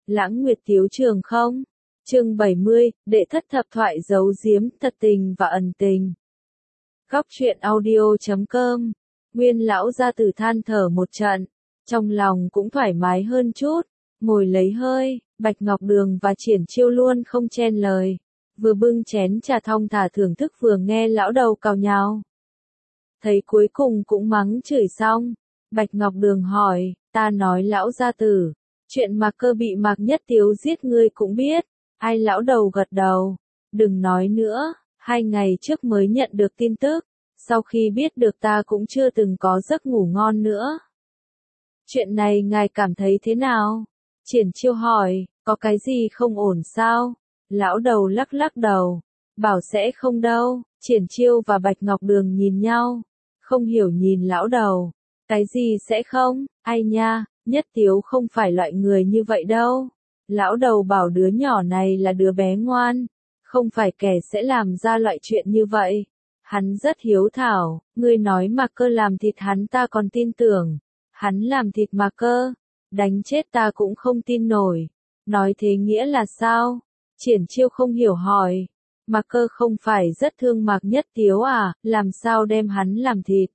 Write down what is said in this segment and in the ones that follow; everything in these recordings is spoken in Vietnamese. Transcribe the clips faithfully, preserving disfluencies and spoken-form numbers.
Lãng Nguyệt Tiếu Trường không? Chương bảy mươi, đệ thất thập thoại giấu giếm, thật tình và ẩn tình. Góc truyện audio chấm com. Nguyên lão gia tử than thở một trận, trong lòng cũng thoải mái hơn chút, ngồi lấy hơi, Bạch Ngọc Đường và Triển Chiêu luôn không chen lời, vừa bưng chén trà thong thả thưởng thức vừa nghe lão đầu cào nhào. Thấy cuối cùng cũng mắng chửi xong, Bạch Ngọc Đường hỏi, ta nói lão gia tử, chuyện Mạc Cơ bị Mạc Nhất Tiếu giết ngươi cũng biết. Ai? Lão đầu gật đầu, đừng nói nữa, hai ngày trước mới nhận được tin tức, sau khi biết được ta cũng chưa từng có giấc ngủ ngon nữa. Chuyện này ngài cảm thấy thế nào? Triển Chiêu hỏi, có cái gì không ổn sao? Lão đầu lắc lắc đầu, bảo sẽ không đâu. Triển Chiêu và Bạch Ngọc Đường nhìn nhau, không hiểu nhìn lão đầu, cái gì sẽ không? Ai nha, Nhất Tiếu không phải loại người như vậy đâu. Lão đầu bảo đứa nhỏ này là đứa bé ngoan, không phải kẻ sẽ làm ra loại chuyện như vậy. Hắn rất hiếu thảo, ngươi nói Mạc Cơ làm thịt hắn ta còn tin tưởng. Hắn làm thịt Mạc Cơ, đánh chết ta cũng không tin nổi. Nói thế nghĩa là sao? Triển Chiêu không hiểu hỏi. Mạc Cơ không phải rất thương Mạc Nhất Tiếu à, làm sao đem hắn làm thịt?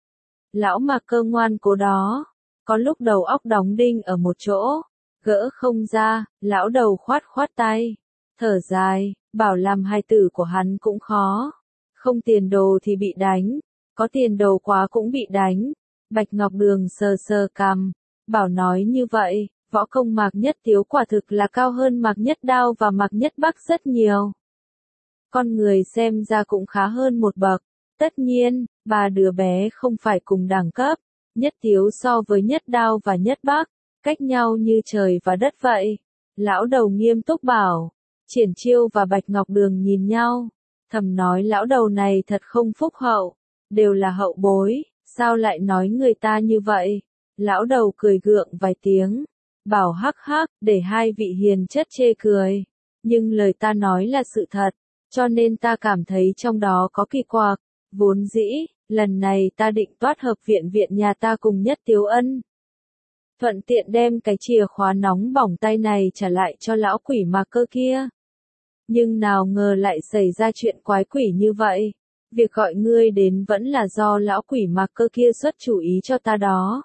Lão Mạc Cơ ngoan cố đó, có lúc đầu óc đóng đinh ở một chỗ, gỡ không ra. Lão đầu khoát khoát tay, thở dài, bảo làm hài tử của hắn cũng khó. Không tiền đồ thì bị đánh, có tiền đồ quá cũng bị đánh. Bạch Ngọc Đường sờ sờ cằm, bảo nói như vậy, võ công Mạc Nhất Tiếu quả thực là cao hơn Mạc Nhất Đao và Mạc Nhất Bắc rất nhiều. Con người xem ra cũng khá hơn một bậc. Tất nhiên, ba đứa bé không phải cùng đẳng cấp. Nhất Tiếu so với Nhất Đao và Nhất Bắc, cách nhau như trời và đất vậy. Lão đầu nghiêm túc bảo. Triển Chiêu và Bạch Ngọc Đường nhìn nhau, thầm nói lão đầu này thật không phúc hậu, đều là hậu bối, sao lại nói người ta như vậy? Lão đầu cười gượng vài tiếng, bảo hắc hắc, để hai vị hiền chất chê cười, nhưng lời ta nói là sự thật, cho nên ta cảm thấy trong đó có kỳ quặc. Vốn dĩ, lần này ta định toát hợp viện viện nhà ta cùng Nhất Tiếu Ân, thuận tiện đem cái chìa khóa nóng bỏng tay này trả lại cho lão quỷ Mạc Cơ kia. Nhưng nào ngờ lại xảy ra chuyện quái quỷ như vậy. Việc gọi ngươi đến vẫn là do lão quỷ Mạc Cơ kia xuất chủ ý cho ta đó.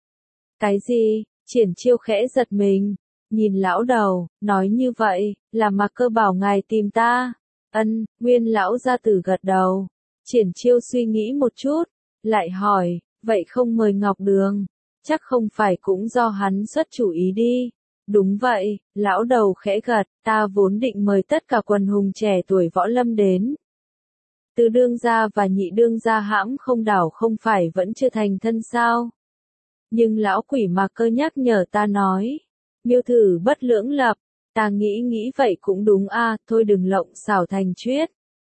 Cái gì? Triển Chiêu khẽ giật mình, nhìn lão đầu, nói như vậy, là Mạc Cơ bảo ngài tìm ta. Ân, Nguyên lão gia tử gật đầu. Triển Chiêu suy nghĩ một chút, lại hỏi, vậy không mời Ngọc Đường, chắc không phải cũng do hắn xuất chủ ý đi. Đúng vậy, lão đầu khẽ gật, ta vốn định mời tất cả quần hùng trẻ tuổi võ lâm đến. Tứ đương gia và nhị đương gia hãm không đảo không phải vẫn chưa thành thân sao? Nhưng lão quỷ Mạc Cơ nhắc nhở ta nói, miêu thử bất lưỡng lập, ta nghĩ nghĩ vậy cũng đúng a, à, thôi đừng lộng xảo thành chuyết.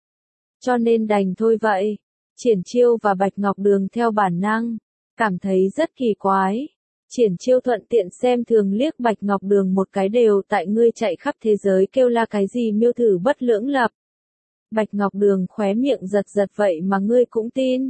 Cho nên đành thôi vậy. Triển Chiêu và Bạch Ngọc Đường theo bản năng, cảm thấy rất kỳ quái. Triển Chiêu thuận tiện xem thường liếc Bạch Ngọc Đường một cái, đều tại ngươi chạy khắp thế giới kêu la cái gì miêu thử bất lưỡng lập. Bạch Ngọc Đường khóe miệng giật giật, vậy mà ngươi cũng tin.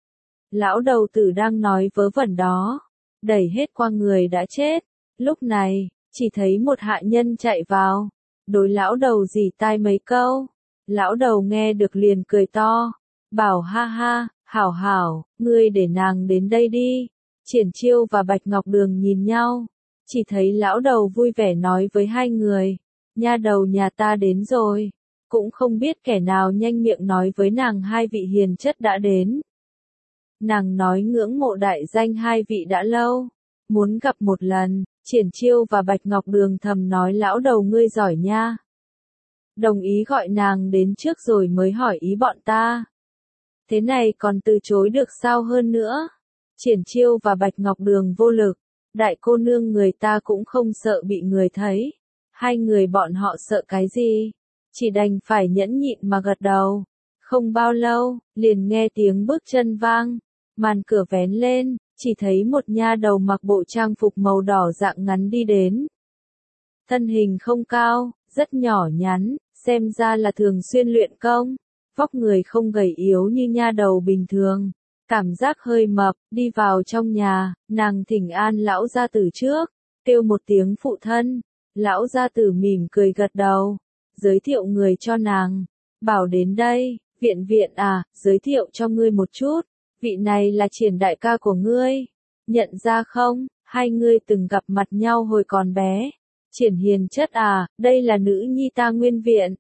Lão đầu tử đang nói vớ vẩn đó, đẩy hết qua người đã chết. Lúc này, chỉ thấy một hạ nhân chạy vào, đối lão đầu rỉ tai mấy câu. Lão đầu nghe được liền cười to, bảo ha ha, hảo hảo, ngươi để nàng đến đây đi. Triển Chiêu và Bạch Ngọc Đường nhìn nhau, chỉ thấy lão đầu vui vẻ nói với hai người, nha đầu nhà ta đến rồi. Cũng không biết kẻ nào nhanh miệng nói với nàng hai vị hiền chất đã đến. Nàng nói ngưỡng mộ đại danh hai vị đã lâu, muốn gặp một lần. Triển Chiêu và Bạch Ngọc Đường thầm nói lão đầu ngươi giỏi nha. Đồng ý gọi nàng đến trước rồi mới hỏi ý bọn ta. Thế này còn từ chối được sao hơn nữa? Triển Chiêu và Bạch Ngọc Đường vô lực, đại cô nương người ta cũng không sợ bị người thấy. Hai người bọn họ sợ cái gì? Chỉ đành phải nhẫn nhịn mà gật đầu. Không bao lâu, liền nghe tiếng bước chân vang, màn cửa vén lên, chỉ thấy một nha đầu mặc bộ trang phục màu đỏ dạng ngắn đi đến. Thân hình không cao, rất nhỏ nhắn, xem ra là thường xuyên luyện công, vóc người không gầy yếu như nha đầu bình thường, cảm giác hơi mập. Đi vào trong nhà, nàng thỉnh an lão gia tử trước, kêu một tiếng phụ thân, Lão gia tử mỉm cười gật đầu, giới thiệu người cho nàng, bảo đến đây, Viện Viện à, giới thiệu cho ngươi một chút, vị này là Triển đại ca của ngươi, nhận ra không, hai ngươi từng gặp mặt nhau hồi còn bé. Triển Hiền Chất à, đây là nữ nhi ta Nguyên Viện.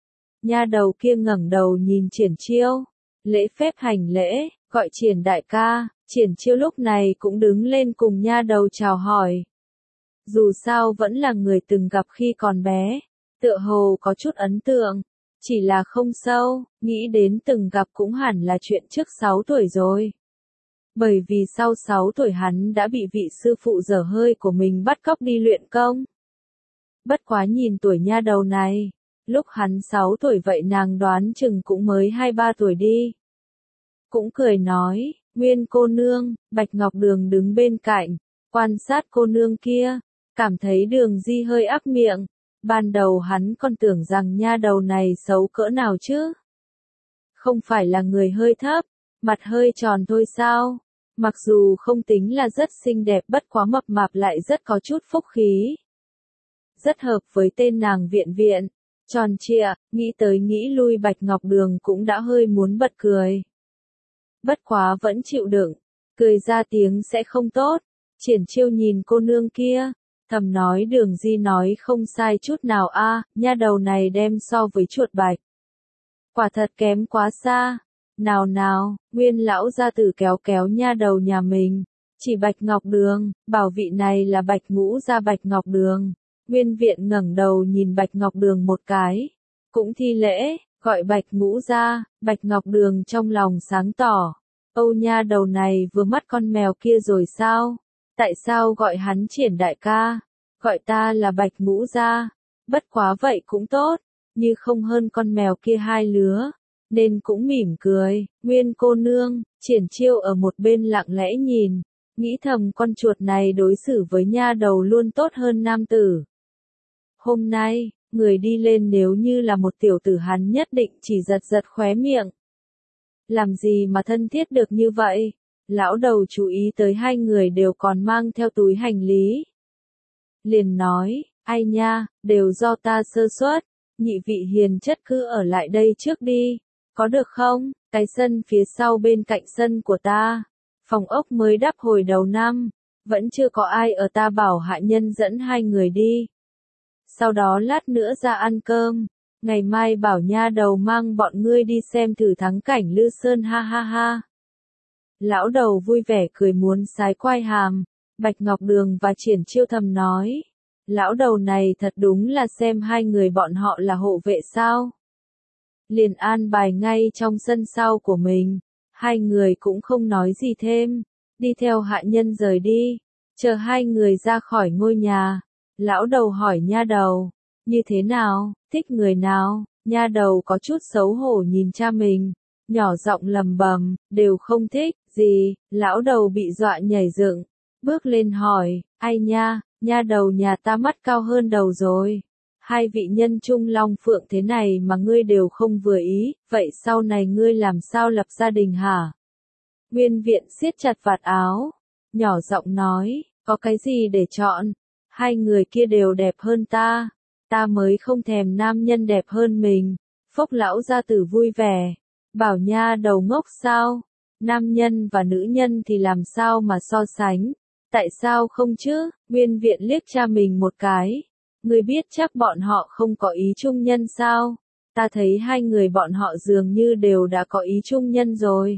Nha đầu kia ngẩng đầu nhìn Triển Chiêu, lễ phép hành lễ, gọi Triển đại ca. Triển Chiêu lúc này cũng đứng lên cùng nha đầu chào hỏi. Dù sao vẫn là người từng gặp khi còn bé, tựa hồ có chút ấn tượng, chỉ là không sâu, nghĩ đến từng gặp cũng hẳn là chuyện trước sáu tuổi rồi. Bởi vì sau sáu tuổi hắn đã bị vị sư phụ dở hơi của mình bắt cóc đi luyện công. Bất quá nhìn tuổi nha đầu này, lúc hắn sáu tuổi vậy nàng đoán chừng cũng mới hai ba tuổi đi. Cũng cười nói, Nguyên cô nương, Bạch Ngọc Đường đứng bên cạnh, quan sát cô nương kia, cảm thấy Đường Di hơi ác miệng, ban đầu hắn còn tưởng rằng nha đầu này xấu cỡ nào chứ. Không phải là người hơi thấp, mặt hơi tròn thôi sao, mặc dù không tính là rất xinh đẹp bất quá mập mạp lại rất có chút phúc khí. Rất hợp với tên nàng Viện Viện, tròn trịa, nghĩ tới nghĩ lui Bạch Ngọc Đường cũng đã hơi muốn bật cười. Bất quá vẫn chịu đựng, cười ra tiếng sẽ không tốt. Triển Chiêu nhìn cô nương kia, thầm nói Đường Di nói không sai chút nào a, nha đầu này đem so với chuột bạch. Quả thật kém quá xa. Nào nào, Nguyên lão gia tử kéo kéo nha đầu nhà mình, chỉ Bạch Ngọc Đường, bảo vị này là Bạch Ngũ gia Bạch Ngọc Đường. Nguyên Viện ngẩng đầu nhìn Bạch Ngọc Đường một cái, cũng thi lễ, gọi Bạch Ngũ gia. Bạch Ngọc Đường trong lòng sáng tỏ, Âu nha đầu này vừa mắt con mèo kia rồi sao? Tại sao gọi hắn Triển đại ca, gọi ta là Bạch Ngũ gia, bất quá vậy cũng tốt, như không hơn con mèo kia hai lứa, nên cũng mỉm cười. Nguyên cô nương, Triển Chiêu ở một bên lặng lẽ nhìn, nghĩ thầm con chuột này đối xử với nha đầu luôn tốt hơn nam tử. Hôm nay, người đi lên nếu như là một tiểu tử hắn nhất định chỉ giật giật khóe miệng. Làm gì mà thân thiết được như vậy? Lão đầu chú ý tới hai người đều còn mang theo túi hành lý. Liền nói, ai nha, đều do ta sơ suất, nhị vị Hiền Chất cứ ở lại đây trước đi, có được không? Cái sân phía sau bên cạnh sân của ta, phòng ốc mới đắp hồi đầu năm, vẫn chưa có ai ở, ta bảo hạ nhân dẫn hai người đi. Sau đó lát nữa ra ăn cơm, ngày mai bảo nha đầu mang bọn ngươi đi xem thử thắng cảnh Lư Sơn ha ha ha. Lão đầu vui vẻ cười muốn sái quai hàm, Bạch Ngọc Đường và Triển Chiêu thầm nói. Lão đầu này thật đúng là xem hai người bọn họ là hộ vệ sao. Liền an bài ngay trong sân sau của mình, hai người cũng không nói gì thêm, đi theo hạ nhân rời đi, chờ hai người ra khỏi ngôi nhà. Lão đầu hỏi nha đầu, như thế nào, thích người nào? Nha đầu có chút xấu hổ nhìn cha mình, nhỏ giọng lầm bầm, đều không thích, gì? Lão đầu bị dọa nhảy dựng, bước lên hỏi, ai nha, nha đầu nhà ta mắt cao hơn đầu rồi. Hai vị nhân trung long phượng thế này mà ngươi đều không vừa ý, vậy sau này ngươi làm sao lập gia đình hả? Nguyên Viện siết chặt vạt áo, nhỏ giọng nói, có cái gì để chọn? Hai người kia đều đẹp hơn ta, ta mới không thèm nam nhân đẹp hơn mình. Phốc lão gia tử vui vẻ, bảo nha đầu ngốc sao? Nam nhân và nữ nhân thì làm sao mà so sánh? Tại sao không chứ? Nguyên Viện liếc cha mình một cái. Ngươi biết chắc bọn họ không có ý chung nhân sao? Ta thấy hai người bọn họ dường như đều đã có ý chung nhân rồi.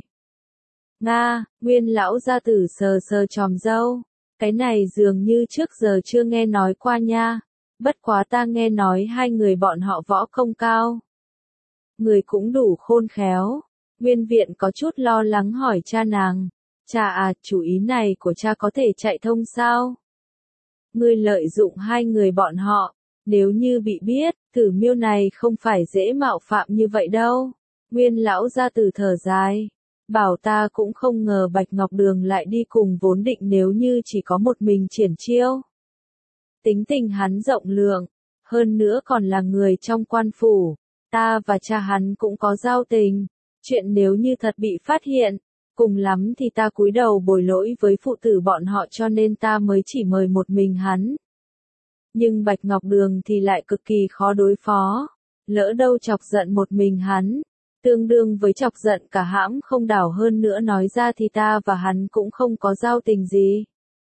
Nga, Nguyên lão gia tử sờ sờ chòm râu. Cái này dường như trước giờ chưa nghe nói qua nha. Bất quá ta nghe nói hai người bọn họ võ công cao. Người cũng đủ khôn khéo. Nguyên Viện có chút lo lắng hỏi cha nàng. Cha à, chủ ý này của cha có thể chạy thông sao? Ngươi lợi dụng hai người bọn họ, nếu như bị biết, Tử Miêu này không phải dễ mạo phạm như vậy đâu. Nguyên lão gia tử thở dài, bảo ta cũng không ngờ Bạch Ngọc Đường lại đi cùng, vốn định nếu như chỉ có một mình Triển Chiêu. Tính tình hắn rộng lượng, hơn nữa còn là người trong quan phủ, ta và cha hắn cũng có giao tình, chuyện nếu như thật bị phát hiện, cùng lắm thì ta cúi đầu bồi lỗi với phụ tử bọn họ, cho nên ta mới chỉ mời một mình hắn. Nhưng Bạch Ngọc Đường thì lại cực kỳ khó đối phó. Lỡ đâu chọc giận một mình hắn, tương đương với chọc giận cả hãm không đảo, hơn nữa nói ra thì ta và hắn cũng không có giao tình gì.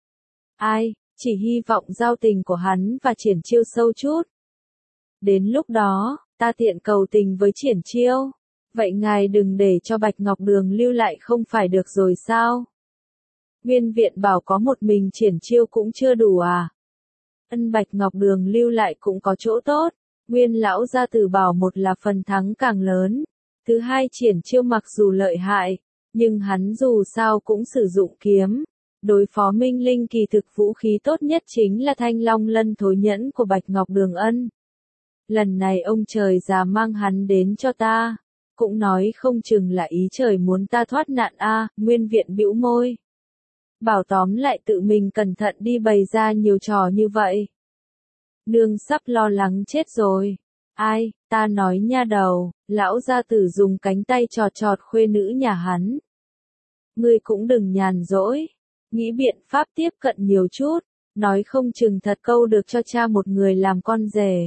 Ai, chỉ hy vọng giao tình của hắn và Triển Chiêu sâu chút. Đến lúc đó, ta tiện cầu tình với Triển Chiêu. Vậy ngài đừng để cho Bạch Ngọc Đường lưu lại không phải được rồi sao? Nguyên Viện bảo có một mình Triển Chiêu cũng chưa đủ à? Ân, Bạch Ngọc Đường lưu lại cũng có chỗ tốt. Nguyên lão gia tử bảo, một là phần thắng càng lớn. Thứ hai, Triển Chiêu mặc dù lợi hại, nhưng hắn dù sao cũng sử dụng kiếm. Đối phó Minh Linh kỳ thực vũ khí tốt nhất chính là Thanh Long Lân Thối Nhẫn của Bạch Ngọc Đường. Ân. Lần này ông trời già mang hắn đến cho ta, cũng nói không chừng là ý trời muốn ta thoát nạn a. À, Nguyên Viện bĩu môi. Bảo tóm lại tự mình cẩn thận đi, bày ra nhiều trò như vậy. Nương sắp lo lắng chết rồi. Ai, ta nói nha đầu, lão gia tử dùng cánh tay chọt chọt khuê nữ nhà hắn. Ngươi cũng đừng nhàn rỗi, nghĩ biện pháp tiếp cận nhiều chút, nói không chừng thật câu được cho cha một người làm con rể.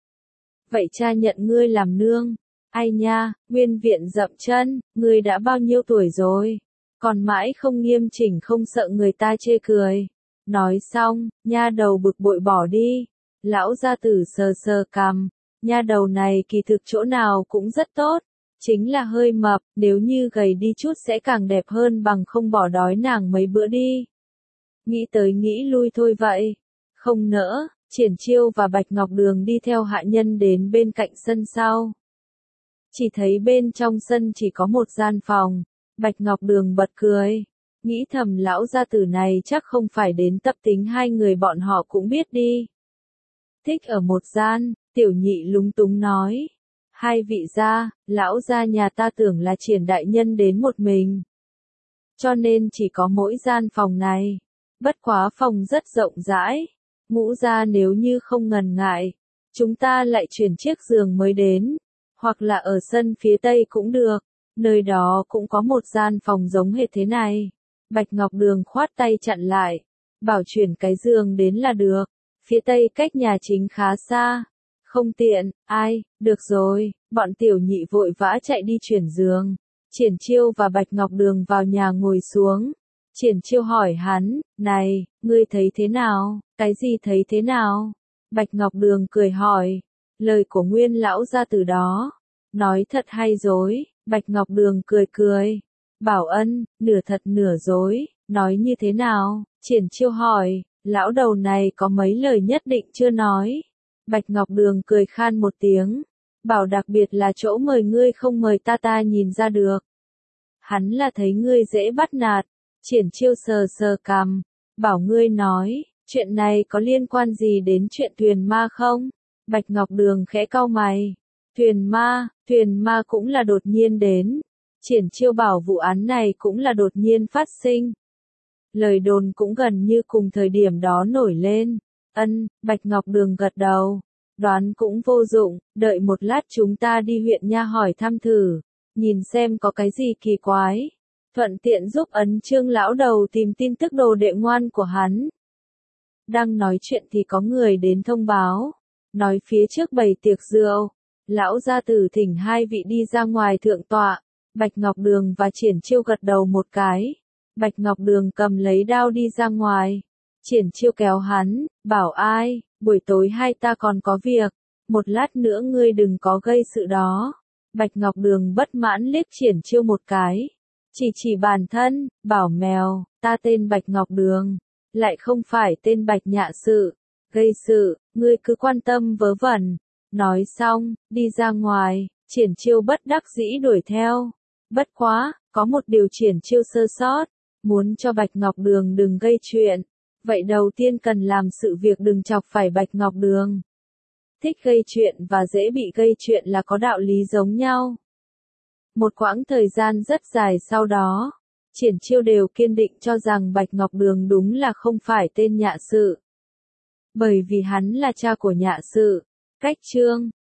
Vậy cha nhận ngươi làm nương. Ai nha, Nguyên Viện dậm chân, ngươi đã bao nhiêu tuổi rồi? Còn mãi không nghiêm chỉnh, không sợ người ta chê cười. Nói xong, nha đầu bực bội bỏ đi. Lão gia tử sờ sờ cằm, nha đầu này kỳ thực chỗ nào cũng rất tốt, chính là hơi mập, nếu như gầy đi chút sẽ càng đẹp hơn, bằng không bỏ đói nàng mấy bữa đi. Nghĩ tới nghĩ lui thôi vậy. Không nỡ, Triển Chiêu và Bạch Ngọc Đường đi theo hạ nhân đến bên cạnh sân sau. Chỉ thấy bên trong sân chỉ có một gian phòng. Bạch Ngọc Đường bật cười, nghĩ thầm lão gia tử này chắc không phải đến tập tính, hai người bọn họ cũng biết đi. Thích ở một gian, Tiểu Nhị lúng túng nói. Hai vị gia, lão gia nhà ta tưởng là Triển đại nhân đến một mình, cho nên chỉ có mỗi gian phòng này. Bất quá phòng rất rộng rãi. Ngũ gia nếu như không ngần ngại, chúng ta lại chuyển chiếc giường mới đến, hoặc là ở sân phía tây cũng được. Nơi đó cũng có một gian phòng giống hệt thế này. Bạch Ngọc Đường khoát tay chặn lại, bảo chuyển cái giường đến là được. Phía tây cách nhà chính khá xa, không tiện. Ai, được rồi, bọn Tiểu Nhị vội vã chạy đi chuyển giường. Triển Chiêu và Bạch Ngọc Đường vào nhà ngồi xuống. Triển Chiêu hỏi hắn, này, ngươi thấy thế nào? Cái gì thấy thế nào? Bạch Ngọc Đường cười hỏi, lời của Nguyên lão gia tử đó, nói thật hay dối? Bạch Ngọc Đường cười cười, bảo ân, nửa thật nửa dối, nói như thế nào? Triển Chiêu hỏi, lão đầu này có mấy lời nhất định chưa nói? Bạch Ngọc Đường cười khan một tiếng, bảo đặc biệt là chỗ mời ngươi không mời ta ta nhìn ra được. Hắn là thấy ngươi dễ bắt nạt. Triển Chiêu sờ sờ cằm, bảo ngươi nói, chuyện này có liên quan gì đến chuyện thuyền ma không? Bạch Ngọc Đường khẽ cau mày. Thuyền ma, thuyền ma cũng là đột nhiên đến. Triển Chiêu bảo vụ án này cũng là đột nhiên phát sinh. Lời đồn cũng gần như cùng thời điểm đó nổi lên. Ân, Bạch Ngọc Đường gật đầu. Đoán cũng vô dụng, đợi một lát chúng ta đi huyện nha hỏi thăm thử, nhìn xem có cái gì kỳ quái. Thuận tiện giúp Ấn Trương lão đầu tìm tin tức đồ đệ ngoan của hắn. Đang nói chuyện thì có người đến thông báo, nói phía trước bày tiệc rượu, lão gia tử thỉnh hai vị đi ra ngoài thượng tọa. Bạch Ngọc Đường và Triển Chiêu gật đầu một cái. Bạch Ngọc Đường cầm lấy đao đi ra ngoài. Triển Chiêu kéo hắn, bảo ai, buổi tối hai ta còn có việc, một lát nữa ngươi đừng có gây sự đó. Bạch Ngọc Đường bất mãn liếc Triển Chiêu một cái. Chỉ chỉ bản thân, bảo mèo, ta tên Bạch Ngọc Đường, lại không phải tên Bạch Nhạ Sự, gây sự, ngươi cứ quan tâm vớ vẩn. Nói xong, đi ra ngoài, Triển Chiêu bất đắc dĩ đuổi theo. Bất quá, có một điều Triển Chiêu sơ sót, muốn cho Bạch Ngọc Đường đừng gây chuyện, vậy đầu tiên cần làm sự việc đừng chọc phải Bạch Ngọc Đường. Thích gây chuyện và dễ bị gây chuyện là có đạo lý giống nhau. Một quãng thời gian rất dài sau đó, Triển Chiêu đều kiên định cho rằng Bạch Ngọc Đường đúng là không phải tên Nhạ Sự. Bởi vì hắn là cha của Nhạ Sự. Cách chương